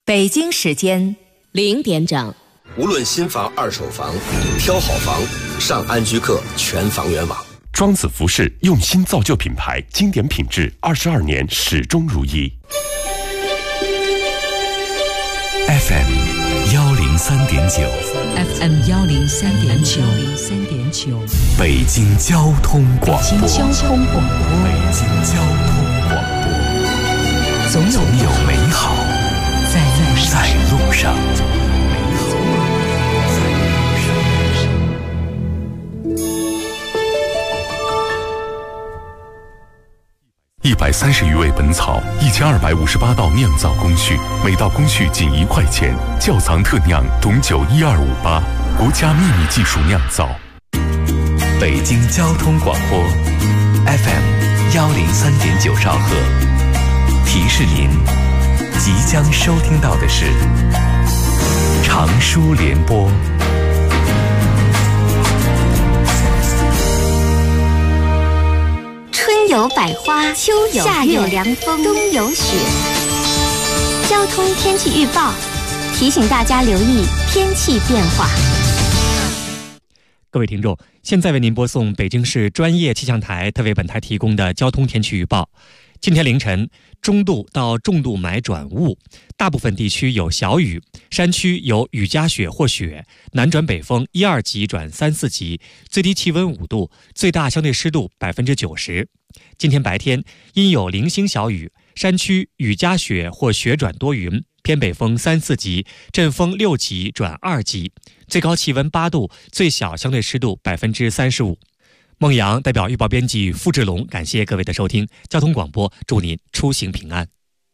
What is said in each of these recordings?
北京时间0点整。 无论新房、二手房，挑好房，上安居客全房源网。 庄子服饰用心造就品牌，经典品质，22年始终如一。 FM 103.9 FM 103.9 北京交通广播。 北京交通广播。 北京交通广播。总有美好在路上。130余味本草，1258道酿造工序，每道工序仅1块钱。窖藏特酿董酒12588，国家秘密技术酿造。北京交通广播 FM 103.9兆赫，提示您即将收听到的是长舒联播。 春有百花，秋有夏有凉风，冬有雪。交通天气预报提醒大家留意天气变化。 各位听众，现在为您播送北京市专业气象台特为本台提供的交通天气预报。今天凌晨，中度到重度霾转雾，大部分地区有小雨，山区有雨夹雪或雪，南转北风1、2级转3、4级，最低气温5度，最大相对湿度90%。今天白天因有零星小雨，山区雨夹雪或雪转多云，偏北风3、4级，阵风6级转2级，最高气温8度，最小相对湿度35%。孟阳代表预报编辑付志龙，感谢各位的收听。交通广播，祝您出行平安。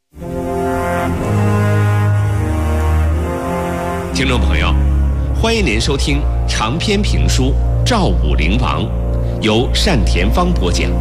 听众朋友，欢迎您收听长篇评书《赵武灵王》，由单田芳播讲。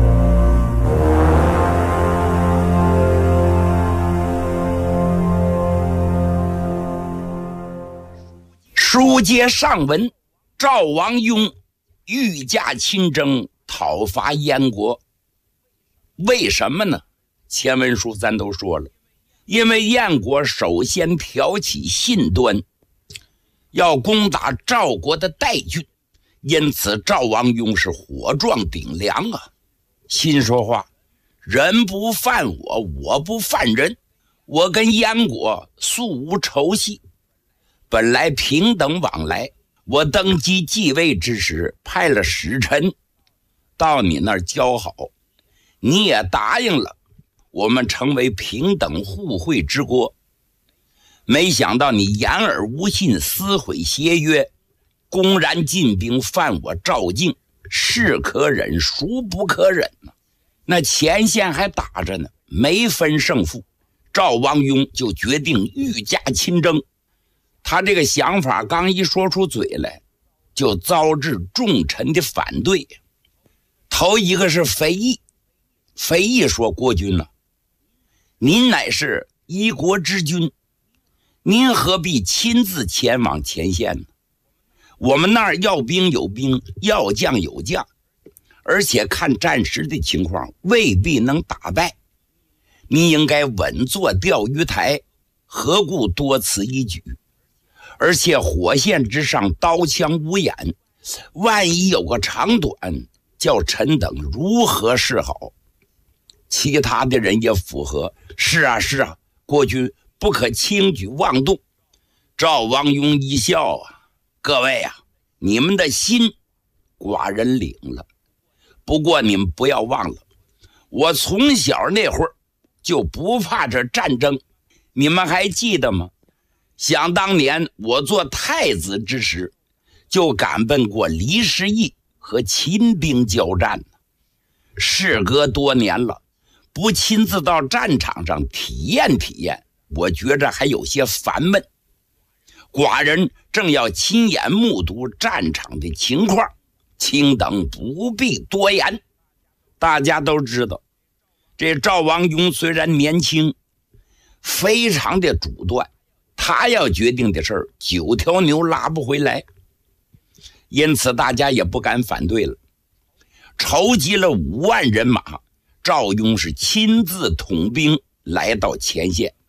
书接上文，赵王雍御驾亲征，讨伐燕国。为什么呢？前文书咱都说了，因为燕国首先挑起信端，要攻打赵国的代郡，因此赵王雍是火壮顶梁啊，心说话，人不犯我，我不犯人，我跟燕国素无仇隙，本来平等往来。我登基继位之时，派了使臣到你那儿交好，你也答应了，我们成为平等互惠之国。没想到你言而无信，撕毁协约，公然进兵犯我赵境，是可忍孰不可忍呢？那前线还打着呢，没分胜负，赵王雍就决定御驾亲征。他这个想法刚一说出嘴来，就遭致众臣的反对。头一个是肥义，肥义说：“国君啊，您乃是一国之君，您何必亲自前往前线呢？我们那儿要兵有兵，要将有将，而且看战时的情况，未必能打败。你应该稳坐钓鱼台，何故多此一举？而且火线之上，刀枪无眼，万一有个长短，叫臣等如何是好？”其他的人也附和：“是啊，是啊，国君不可轻举妄动。”赵王雍一笑啊：“各位啊，你们的心寡人领了，不过你们不要忘了，我从小那会儿就不怕这战争，你们还记得吗？想当年我做太子之时，就赶奔过黎士义和秦兵交战。事隔多年了，不亲自到战场上体验体验，我觉着还有些烦闷。寡人正要亲眼目睹战场的情况，卿等不必多言。”大家都知道，这赵王雍虽然年轻，非常的主断，他要决定的事儿，9条牛拉不回来，因此大家也不敢反对了。筹集了5万人马，赵雍是亲自统兵来到前线，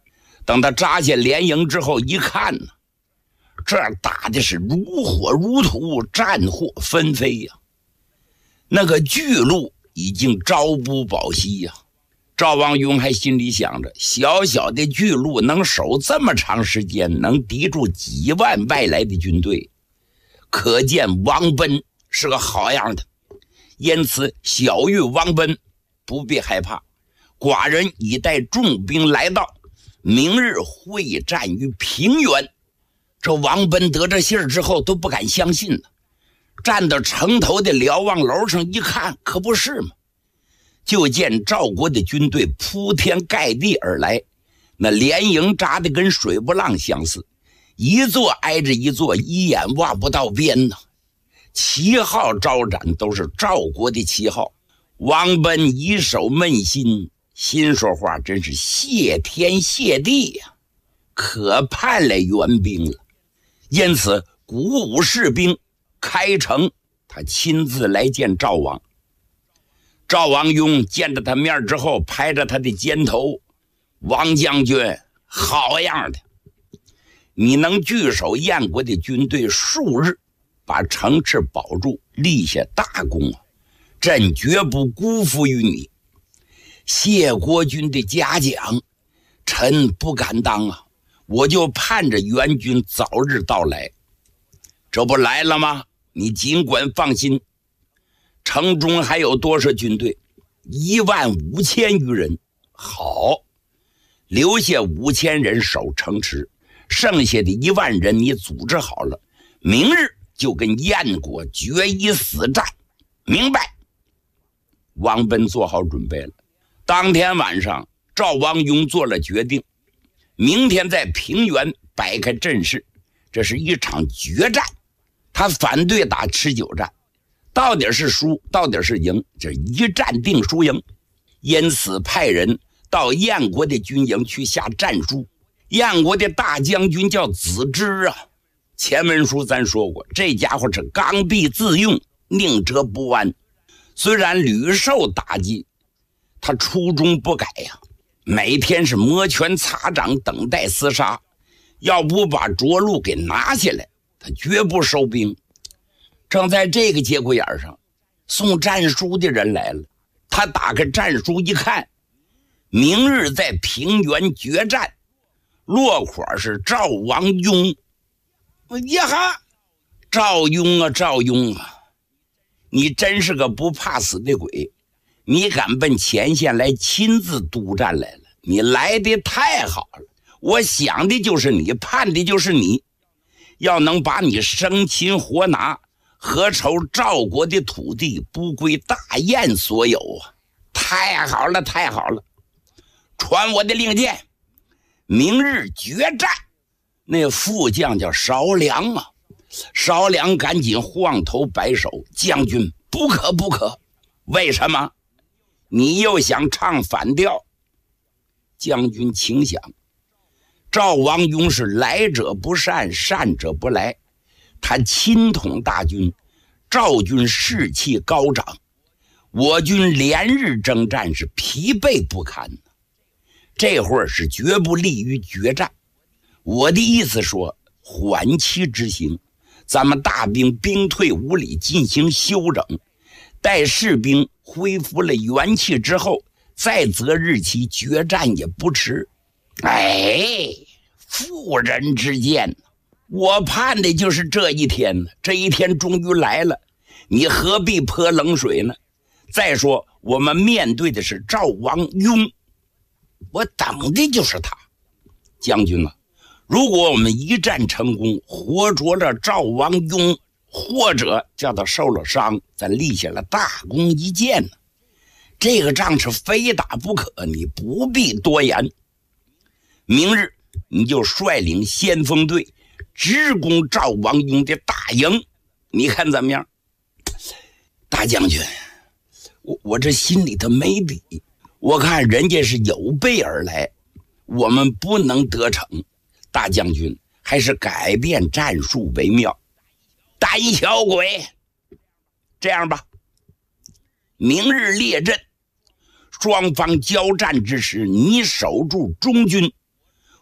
等他扎下连营之后一看呢，这打的是如火如荼，战火纷飞呀。那个巨鹿已经朝不保夕呀。赵王雍还心里想着，小小的巨鹿能守这么长时间，能敌住几万外来的军队，可见王贲是个好样的。因此小谕王贲不必害怕，寡人已带重兵来到，明日会战于平原。这王贲得这信儿之后都不敢相信了，站到城头的瞭望楼上一看，可不是吗？就见赵国的军队铺天盖地而来，那连营扎得跟水波浪相似，一座挨着一座，一眼望不到边呢。旗号招展，都是赵国的旗号。王贲以手扪心，心说话真是谢天谢地呀，可盼来援兵了。因此鼓舞士兵，开城他亲自来见赵王。赵王雍见着他面之后，拍着他的肩头：“王将军，好样的！你能据守燕国的军队数日，把城池保住，立下大功啊！朕绝不辜负于你。谢国君的嘉奖，臣不敢当啊！我就盼着援军早日到来。这不来了吗？你尽管放心。城中还有多少军队？15000余人。好，留下5000人守城池，剩下的1万人你组织好了，明日就跟燕国决一死战。明白？王贲做好准备了。当天晚上，赵王雍做了决定，明天在平原摆开阵势，这是一场决战。他反对打持久战，到底是输，到底是赢，这一战定输赢。因此派人到燕国的军营去下战书。燕国的大将军叫子之啊，前文书咱说过，这家伙是刚愎自用，宁折不弯。虽然屡受打击，他初衷不改呀，每天是摩拳擦掌，等待厮杀。要不把涿鹿给拿下来，他绝不收兵。正在这个节骨眼上，送战书的人来了。他打开战书一看，明日在平原决战，落款是赵王雍。呀哈，赵雍啊，赵雍啊，你真是个不怕死的鬼！你敢奔前线来亲自督战来了，你来的太好了。我想的就是你，盼的就是你。要能把你生擒活拿，何愁赵国的土地不归大燕所有啊！太好了，太好了！传我的令箭，明日决战。那副将叫邵良啊，邵良赶紧晃头摆手：“将军，不可不可！为什么？你又想唱反调？将军请想。赵王雍是来者不善，善者不来。他亲统大军，赵军士气高涨，我军连日征战是疲惫不堪。这会儿是绝不利于决战。我的意思说，缓期执行，咱们大兵兵退五里进行休整，待士兵恢复了元气之后，再择日期决战也不迟。哎，妇人之见，我盼的就是这一天呢。这一天终于来了，你何必泼冷水呢？再说我们面对的是赵王雍，我等的就是他。将军啊，如果我们一战成功，活捉了赵王雍，或者叫他受了伤，咱立下了大功一件呢。这个仗是非打不可，你不必多言。明日你就率领先锋队直攻赵王雍的大营，你看怎么样？大将军，我这心里头没底，我看人家是有备而来，我们不能得逞。大将军还是改变战术为妙。胆小鬼，这样吧，明日列阵，双方交战之时，你守住中军，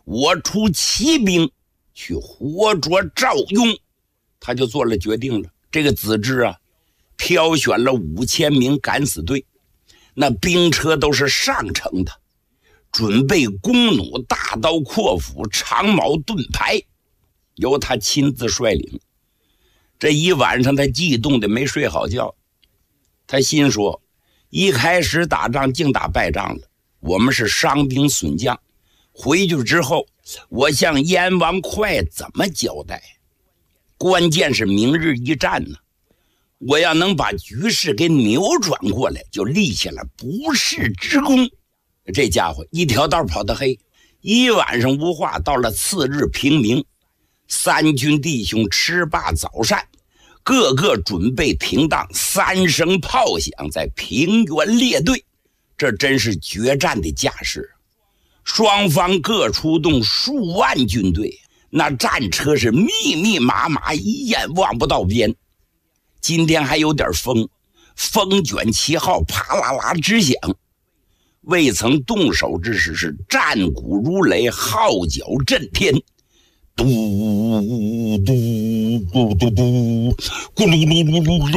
我出骑兵去活捉赵雍。他就做了决定了。这个子之啊，挑选了5000名敢死队，那兵车都是上乘的，准备弓弩、大刀、阔斧、长矛、盾牌，由他亲自率领。这一晚上他激动的没睡好觉，他心说，一开始打仗净打败仗了，我们是伤兵损将，回去之后我向燕王哙怎么交代？关键是明日一战呢，我要能把局势给扭转过来，就立下了不世之功。这家伙一条道跑得黑，一晚上无话。到了次日平明，三军弟兄吃罢早膳，个个准备停当，3声炮响，在平原列队。这真是决战的架势，双方各出动数万军队，那战车是密密麻麻，一眼望不到边。今天还有点风，风卷旗号啪啦啦直响。未曾动手之时，是战鼓如雷，号角震天，嘟嘟嘟嘟嘟，咕噜噜噜噜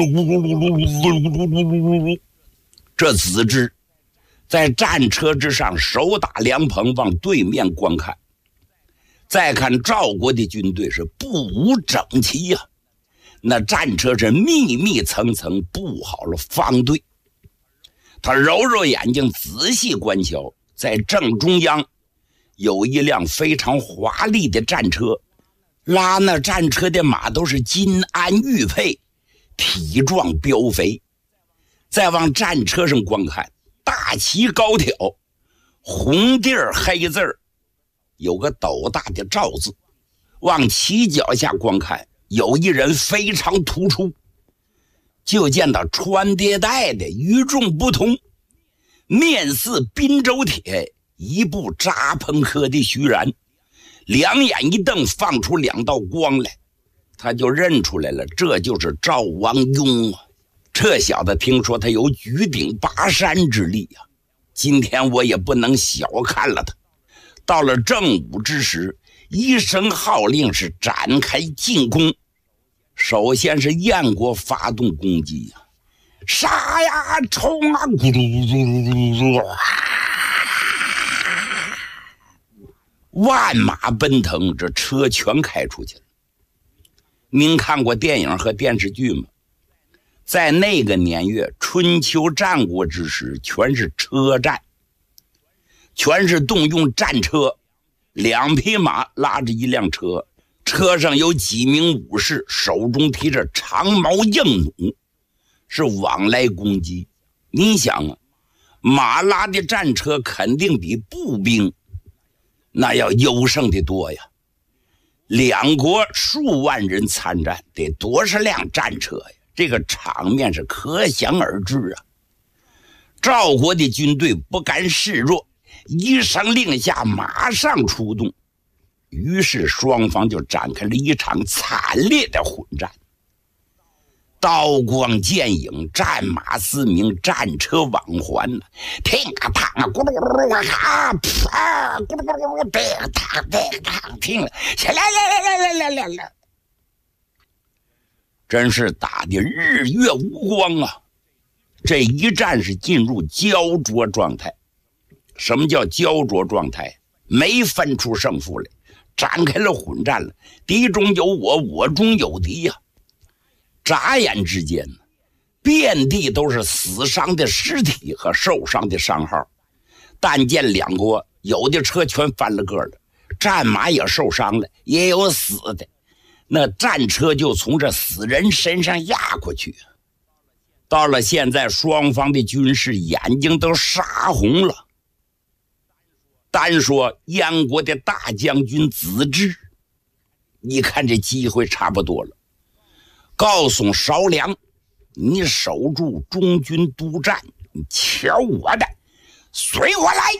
噜。这子之在战车之上手打凉棚，往对面观看。再看赵国的军队是布伍整齐呀，那战车是密密层层布好了方队。他揉揉眼睛，仔细观瞧，在正中央有一辆非常华丽的战车，拉那战车的马都是金鞍玉佩，体壮膘肥。再往战车上观看，大旗高挑，红地儿黑字儿，有个斗大的赵字。往旗脚下观看，有一人非常突出，就见到穿叠带的与众不同，面似滨州铁，一部扎朋科的徐然，两眼一瞪，放出2道光来，他就认出来了，这就是赵王雍啊！这小子听说他有举鼎拔山之力啊，今天我也不能小看了他。到了正午之时，一声号令是展开进攻。首先是燕国发动攻击呀，杀呀，冲啊，咕噜噜噜噜，万马奔腾，这车全开出去了。您看过电影和电视剧吗？在那个年月，春秋战国之时，全是车战，全是动用战车，2匹马拉着一辆车，车上有几名武士，手中提着长矛硬弩，是往来攻击。你想啊，马拉的战车肯定比步兵那要优胜的多呀。2国数万人参战，得多少辆战车呀？这个场面是可想而知啊。赵国的军队不甘示弱，一声令下，马上出动。于是双方就展开了一场惨烈的混战，刀光剑影，战马嘶鸣，战车往还呢，听啊趟啊，咕噜咕噜啊，啪，咕噜咕噜，叮当叮当，听了，来，真是打的日月无光啊！这一战是进入焦灼状态。什么叫焦灼状态？没分出胜负来，展开了混战了，敌中有我，我中有敌呀。眨眼之间，遍地都是死伤的尸体和受伤的伤号。但见2国有的车全翻了个了，战马也受伤了，也有死的。那战车就从这死人身上压过去。到了现在，双方的军士眼睛都杀红了。单说燕国的大将军子之，你看这机会差不多了，告诉少梁，你守住中军督战，你瞧我的，随我来。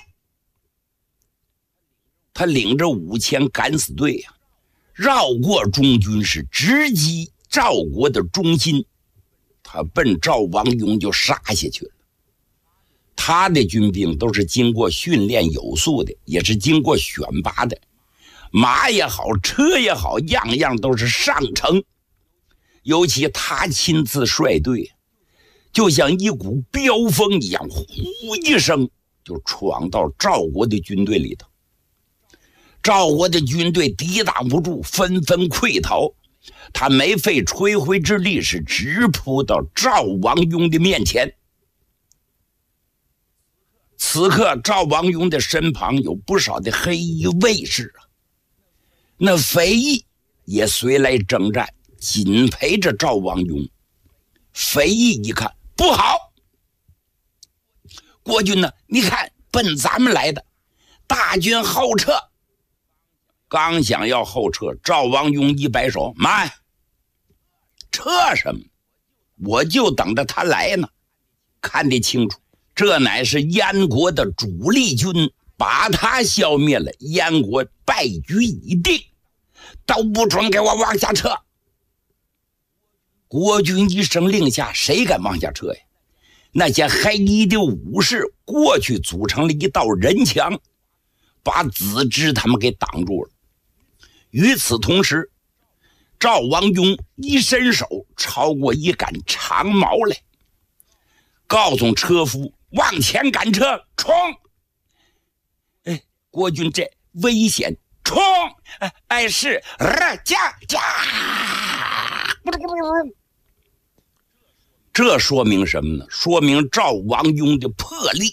他领着5000敢死队呀，绕过中军，是直击赵国的中心，他奔赵王雍就杀下去了。他的军兵都是经过训练有素的，也是经过选拔的， 马也好，车也好，样样都是上乘。尤其他亲自率队，就像一股飙风一样，呼一声就闯到赵国的军队里头。赵国的军队抵挡不住，纷纷溃逃。他没费吹灰之力，是直扑到赵王雍的面前。此刻赵王雍的身旁有不少的黑衣卫士啊，那肥义也随来征战，紧陪着赵王雍。肥义一看不好，国军呢？你看奔咱们来的，大军后撤。刚想要后撤，赵王雍一摆手，慢，撤什么？我就等着他来呢。看得清楚，这乃是燕国的主力军，把他消灭了，燕国败局已定，都不准给我往下撤。国军一声令下，谁敢往下撤呀？那些黑衣的武士过去组成了一道人墙，把子之他们给挡住了。与此同时，赵王雍一伸手超过一杆长矛来，告诉车夫往前赶车，冲！哎，国军这危险，冲！哎，是驾！这说明什么呢？说明赵王雍的魄力，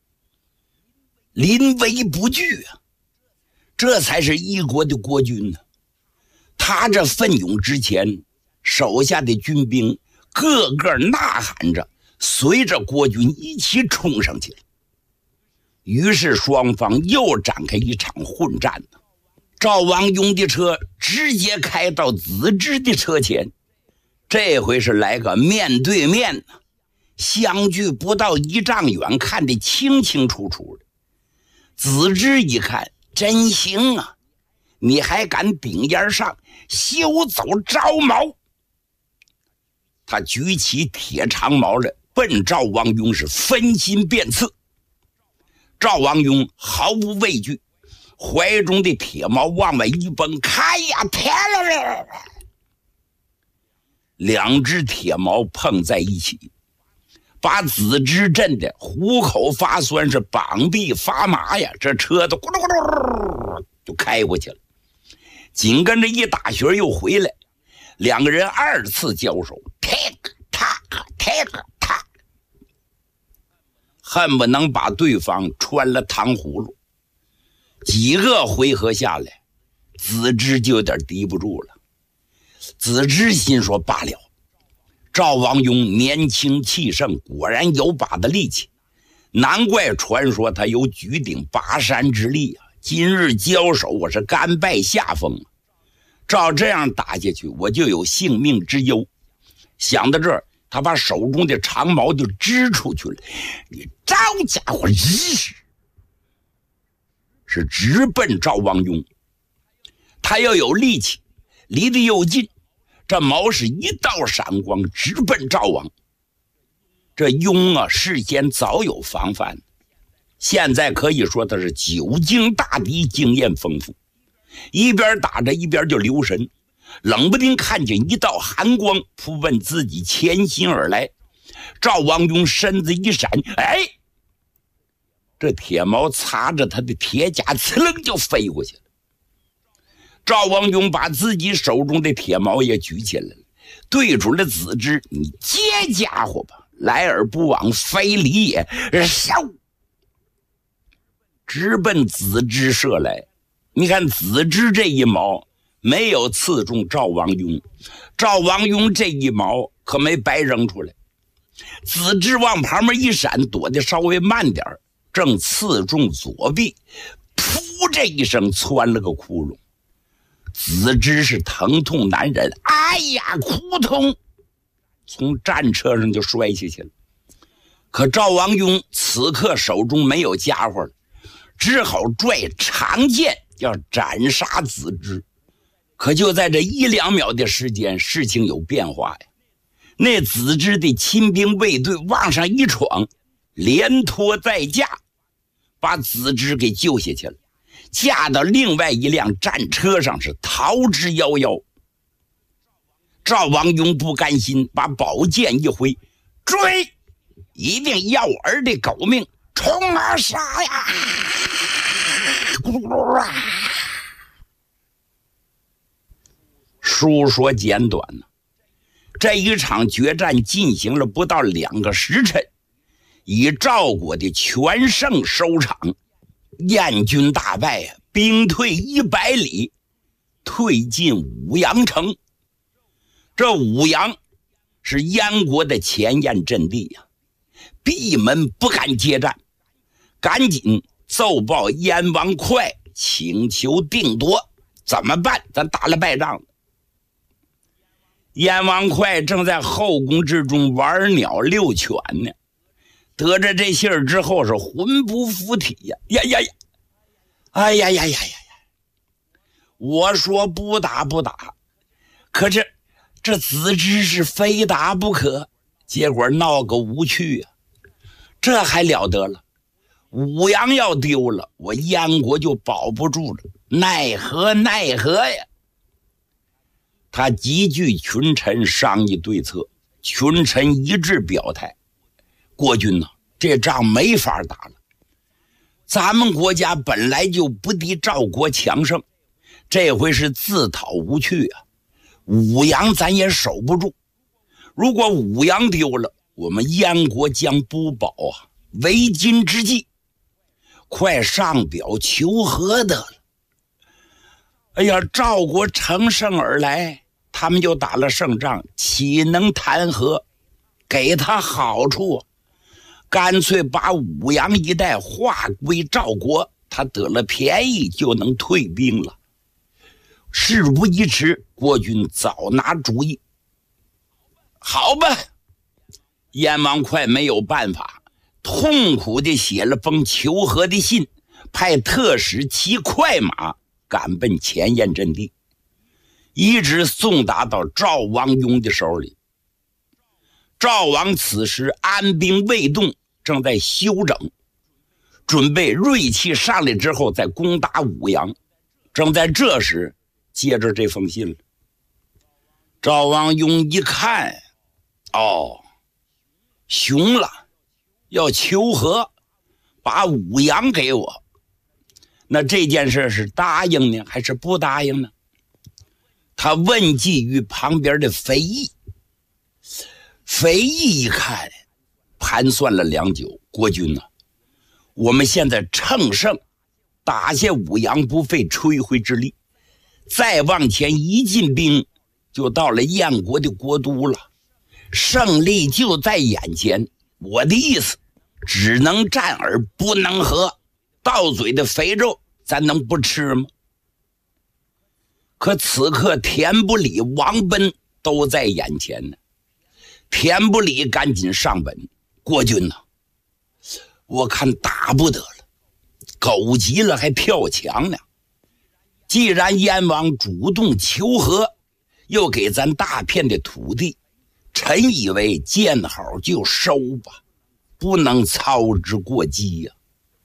临危不惧啊！这才是一国的国军呢。他这奋勇之前，手下的军兵个个呐喊着，随着国军一起冲上去了。于是双方又展开一场混战呢。赵王雍的车直接开到子之的车前，这回是来个面对面呢，相距不到1丈远，看得清清楚楚的。子之一看，真行啊，你还敢顶烟上，休走招矛！他举起铁长矛来，奔赵王雍是分心便刺。赵王雍毫无畏惧，怀中的铁矛往外一崩，开呀，天了！两只铁矛碰在一起，把子之震的虎口发酸，是膀臂发麻呀！这车子咕噜咕噜就开过去了。紧跟着一大雪又回来，两个人2次交手， take， 恨不能把对方穿了糖葫芦。几个回合下来，子之就有点敌不住了。子之心说罢了，赵王雍年轻气盛，果然有把的力气，难怪传说他有举鼎拔山之力啊！今日交手，我是甘拜下风，照这样打下去，我就有性命之忧。想到这儿，他把手中的长矛就支出去了。你招家伙，是直奔赵王雍。他要有力气，离得又近，这矛是一道闪光，直奔赵王。这雍啊，事先早有防范，现在可以说他是久经大敌，经验丰富，一边打着一边就留神，冷不丁看见一道寒光扑奔自己前心而来。赵王雍身子一闪，哎，这铁矛擦着他的铁甲，呲楞就飞过去了。赵王雍把自己手中的铁矛也举起来了，对准了子之，你接家伙吧，来而不往非礼也，烧！直奔子之射来。你看子之这一矛没有刺中赵王雍，赵王雍这一矛可没白扔出来。子之往旁边一闪，躲得稍微慢点，正刺中左臂，噗这一声窜了个窟窿。子之是疼痛难忍，哎呀，扑通，从战车上就摔下去了。可赵王雍此刻手中没有家伙了，只好拽长剑要斩杀子之。可就在这1-2秒的时间，事情有变化呀。那子之的亲兵卫队往上一闯，连拖带架把子之给救下去了。 架到另外一辆战车上，是逃之夭夭。赵王雍不甘心，把宝剑一挥，追！一定要儿的狗命，冲啊杀呀！书说简短呢，这一场决战进行了不到2个时辰，以赵国的全胜收场。燕军大败啊，兵退100里，退进武阳城。这武阳是燕国的前燕阵地呀，闭门不敢接战，赶紧奏报燕王哙，请求定夺。怎么办？咱打了败仗了。燕王哙正在后宫之中玩鸟遛犬呢，得着这信儿之后是魂不附体呀！哎呀！我说不打，可这子之是非打不可，结果闹个无趣啊！这还了得了？武阳要丢了，我燕国就保不住了，奈何呀！他集聚群臣商议对策，群臣一致表态：国君呐，这仗没法打了。咱们国家本来就不敌赵国强盛，这回是自讨无趣啊！武阳咱也守不住，如果武阳丢了，我们燕国将不保啊！为今之计，快上表求和得了。哎呀，赵国乘胜而来，他们就打了胜仗，岂能谈和？给他好处，干脆把武阳一带划归赵国，他得了便宜就能退兵了。事不宜迟，国君早拿主意。好吧，燕王哙没有办法，痛苦地写了封求和的信，派特使骑快马赶奔前燕阵地，一直送达到赵王雍的手里。赵王此时安兵未动，正在休整，准备锐气上来之后再攻打武阳。正在这时，接着这封信了。赵王雍一看，熊了，要求和，把武阳给我。那这件事是答应呢，还是不答应呢？他问计于旁边的肥义。肥义一看，盘算了良久，国君呐，我们现在乘胜打下武阳，不费吹灰之力，再往前一进兵，就到了燕国的国都了，胜利就在眼前。我的意思，只能战而不能和，到嘴的肥肉咱能不吃吗？可此刻田不礼、王奔都在眼前呢。田不礼赶紧上本，国君呐，我看打不得了，狗急了还跳墙呢。既然燕王主动求和，又给咱大片的土地，臣以为见好就收吧，不能操之过急呀。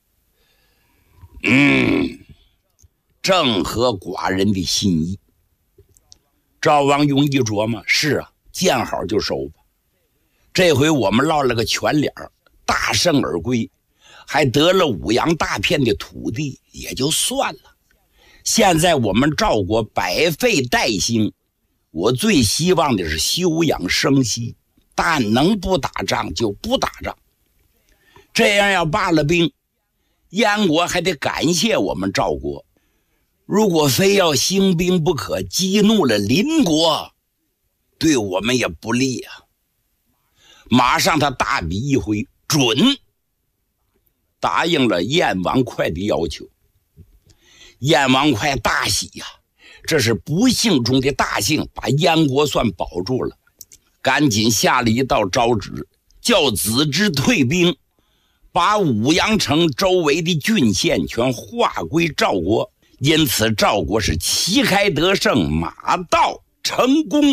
正合寡人的心意。赵王雍一琢磨，是啊，见好就收吧。这回我们落了个全脸，大胜而归，还得了武阳大片的土地，也就算了。现在我们赵国百废待兴，我最希望的是休养生息，但能不打仗就不打仗。这样要罢了兵，燕国还得感谢我们赵国。如果非要兴兵不可，激怒了邻国，对我们也不利啊。马上他大笔一挥，准答应了燕王哙的要求。燕王哙大喜呀，这是不幸中的大幸，把燕国算保住了。赶紧下了一道诏旨，叫子之退兵，把武阳城周围的郡县全划归赵国。因此赵国是旗开得胜，马到成功。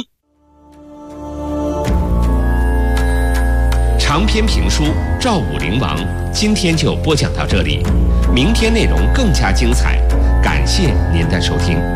长篇评书《赵武灵王》今天就播讲到这里，明天内容更加精彩， 谢您的收听。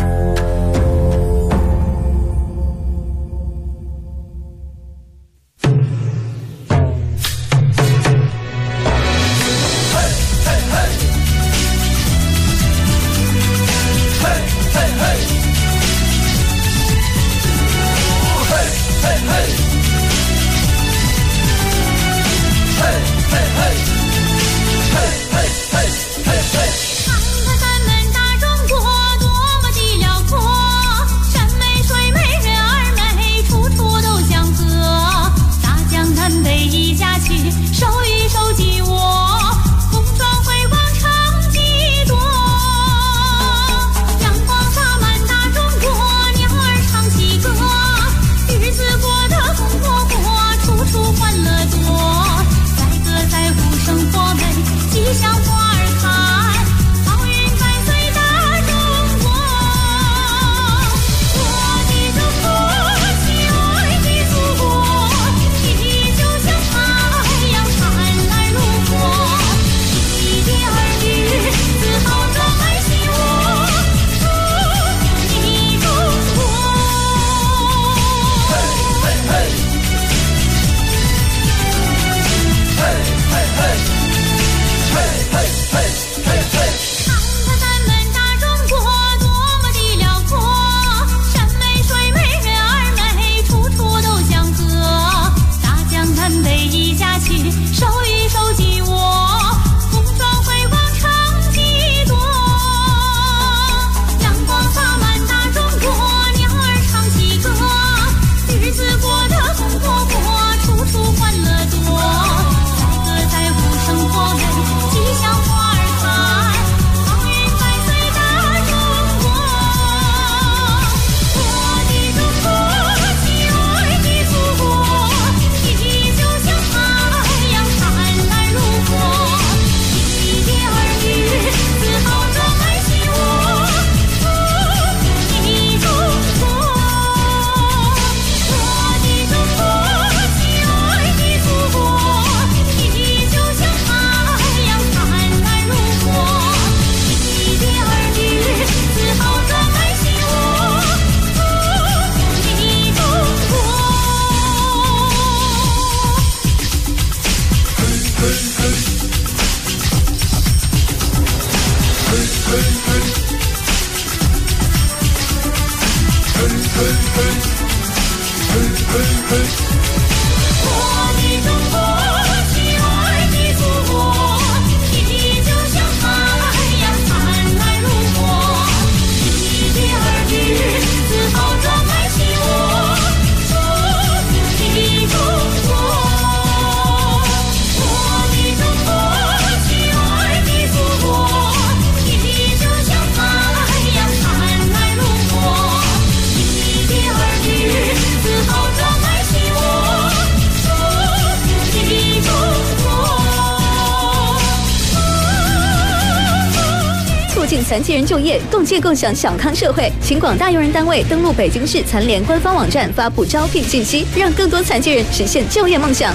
残疾人就业，共建共享小康社会，请广大用人单位登录北京市残联官方网站发布招聘信息，让更多残疾人实现就业梦想。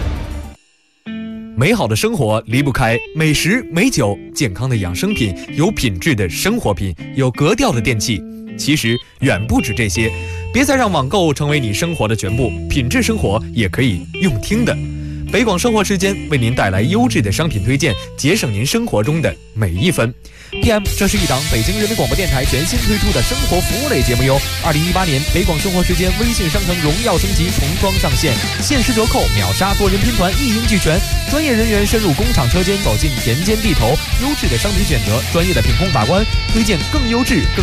美好的生活离不开美食美酒，健康的养生品，有品质的生活品，有格调的电器。其实远不止这些，别再让网购成为你生活的全部，品质生活也可以用听的。北广生活时间为您带来优质的商品推荐，节省您生活中的每一分。PM， 这是一档北京人民广播电台全新推出的生活服务类节目哟。2018年北广生活时间微信商城荣耀升级重装上线，限时折扣，秒杀多人拼团，一应俱全。专业人员深入工厂车间，走进田间地头，优质的商品选择，专业的品控把关，推荐更优质、更